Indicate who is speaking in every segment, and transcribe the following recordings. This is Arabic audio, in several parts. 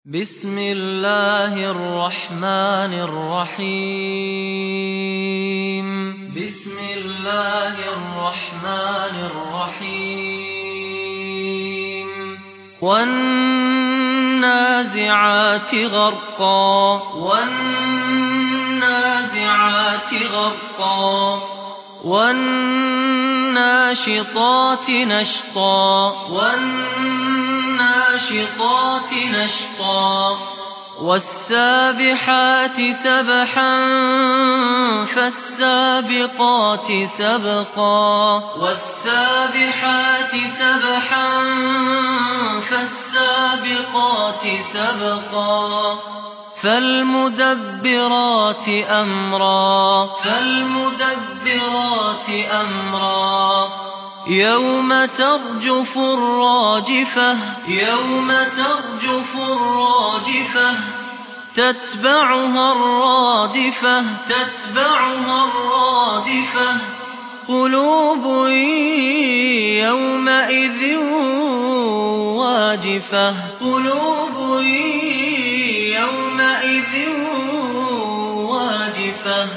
Speaker 1: بسم الله الرحمن الرحيم. بسم الله الرحمن الرحيم. والنازعات غرقا. والنازعات غرقا. والناشطات نشطا. والناشطات نشطا. والسابحات سبحا فالسابقات سبقا. والسابحات سبحا فالسابقات سبقا. فالمدبرات أمرا. فالمدبرات أمرا. يوم ترجف الراجفة. يوم ترجف الراجفة. تتبعها الرادفة. تتبعها الرادفة. قلوب يومئذ واجفة. قلوب يومئذ واجفة.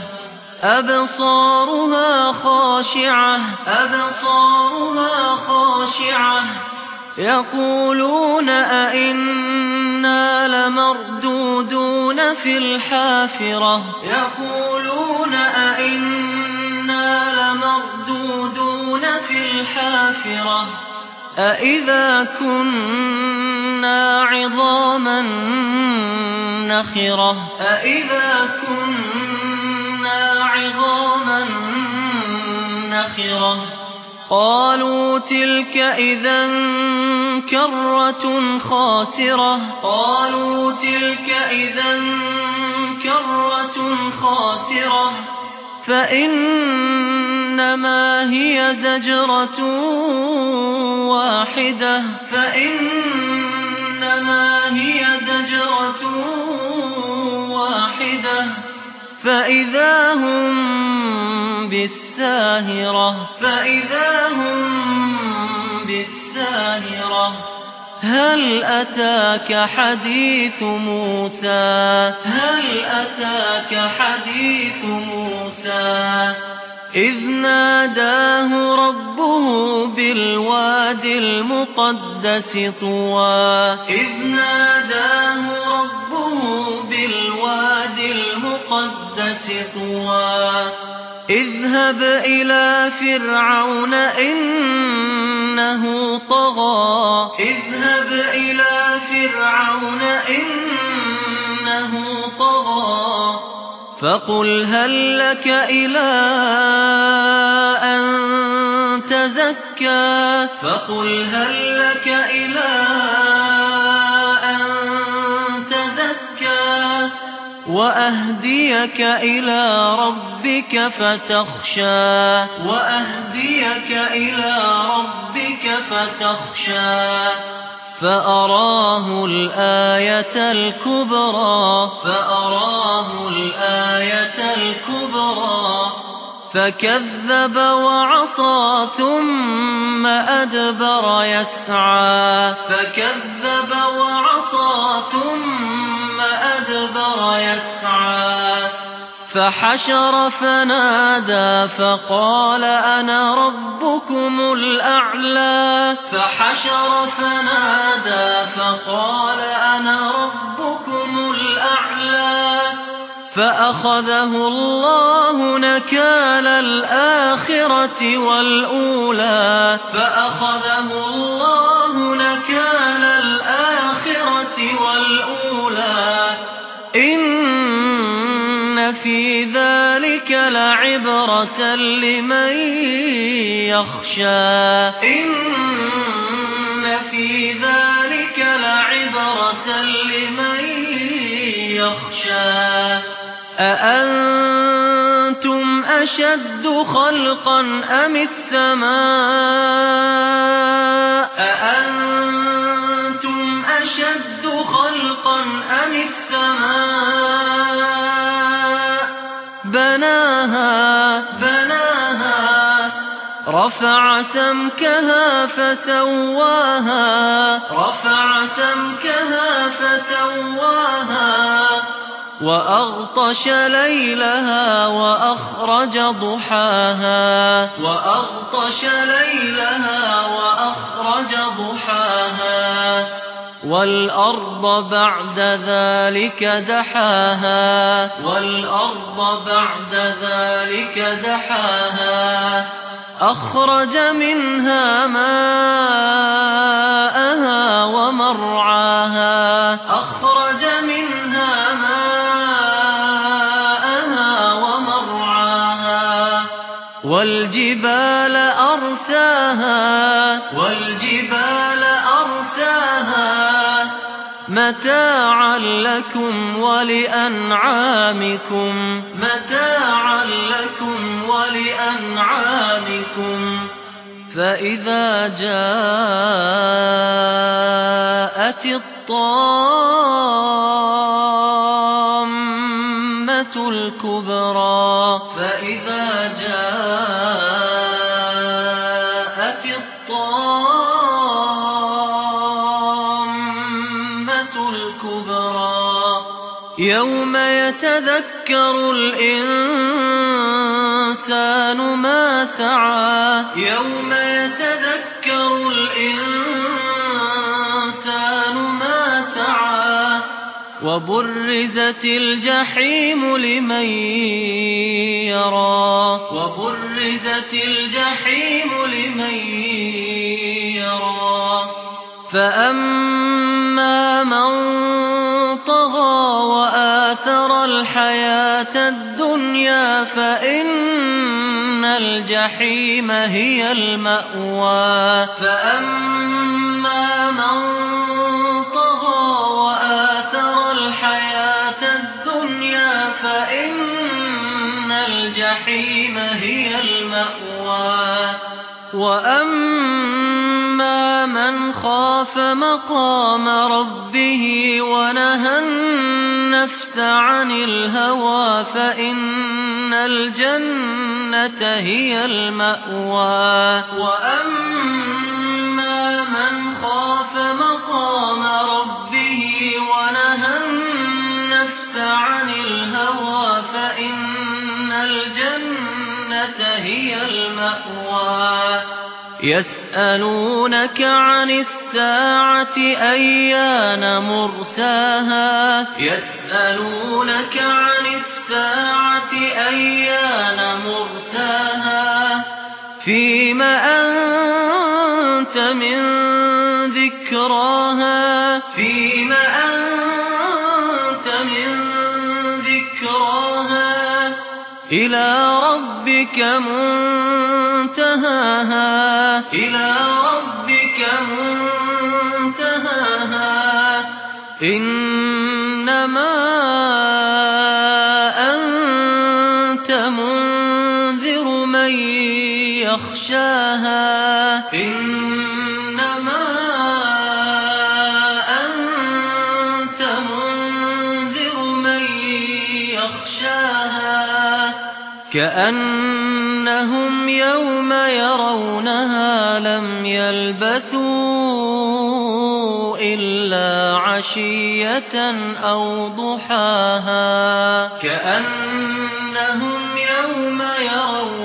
Speaker 1: أبصارها خاشعة. أبصارها خاشعة. يقولون أئنا لمردودون في الحافرة. يقولون أئنا لمردودون في الحافرة. أئذا كنا عظاما نخرة. أئذا كنا عظاما نخرة. قالوا تلك إذا كرة خاسرة. قالوا تلك إذا كرة خاسرة. فإنما هي زجرة واحدة. فإنما هي زجرة واحدة. فإذا هم بالساهرة. فإذا هم بالساهرة. هل أتاك حديث موسى. هل أتاك حديث موسى. إذ ناداه ربه بالواد المقدس طوى. إذ ناداه ربه بالواد المقدس طوى. اذهب إلى فرعون إنه طغى. اذهب إلى فرعون إنه طغى. فقل هل لك إلى أن تزكى. فقل هل لك إلى أن تزكى. وأهديك إلى ربك فتخشى. وأهديك إلى ربك فتخشى. فأراه الآية الكبرى. فأراه الآية الكبرى. فكذب وعصى ثم أدبر يسعى. فكذب وعصى ثم أدبر يسعى. فحشر فنادى فقال أنا ربكم الأعلى. فحشر فنادى فقال أنا ربكم الأعلى. فأخذه الله نكال الآخرة والأولى. فأخذه الله نكال الآخرة والأولى. إن في ذلك لعبرة لمن يخشى. إن في ذلك لعبرة لمن يخشى. أأنتم أشد خلقا أم السماء. أأنتم أشد خلقا أم السماء. بناها. بناها. رفعها رفع سمكها فسواها وأغطش ليلها وأخرج ضحاها والأرض بعد ذلك دحاها أخرج منها ماءها ومرعاها والجبال أرساها متاعا لكم ولأنعامكم فإذا جاءت الطامة الكبرى يوم يتذكر الإنسان ما سعى وبرزت الجحيم لمن يرى فأما من طغى وآثر الحياة الدنيا فإن الجحيم هي المأوى وأما من خاف مقام ربه ونهى النفس عن الهوى فإن الجنة هي المأوى يسألونك عن الساعة أيان مرساها فيم أنت من ذكراها إلى ربك منتهاها إنما أنت منذر من يخشاها كأنهم يوم يرونها لم يلبثوا إلا عشية أو ضحاها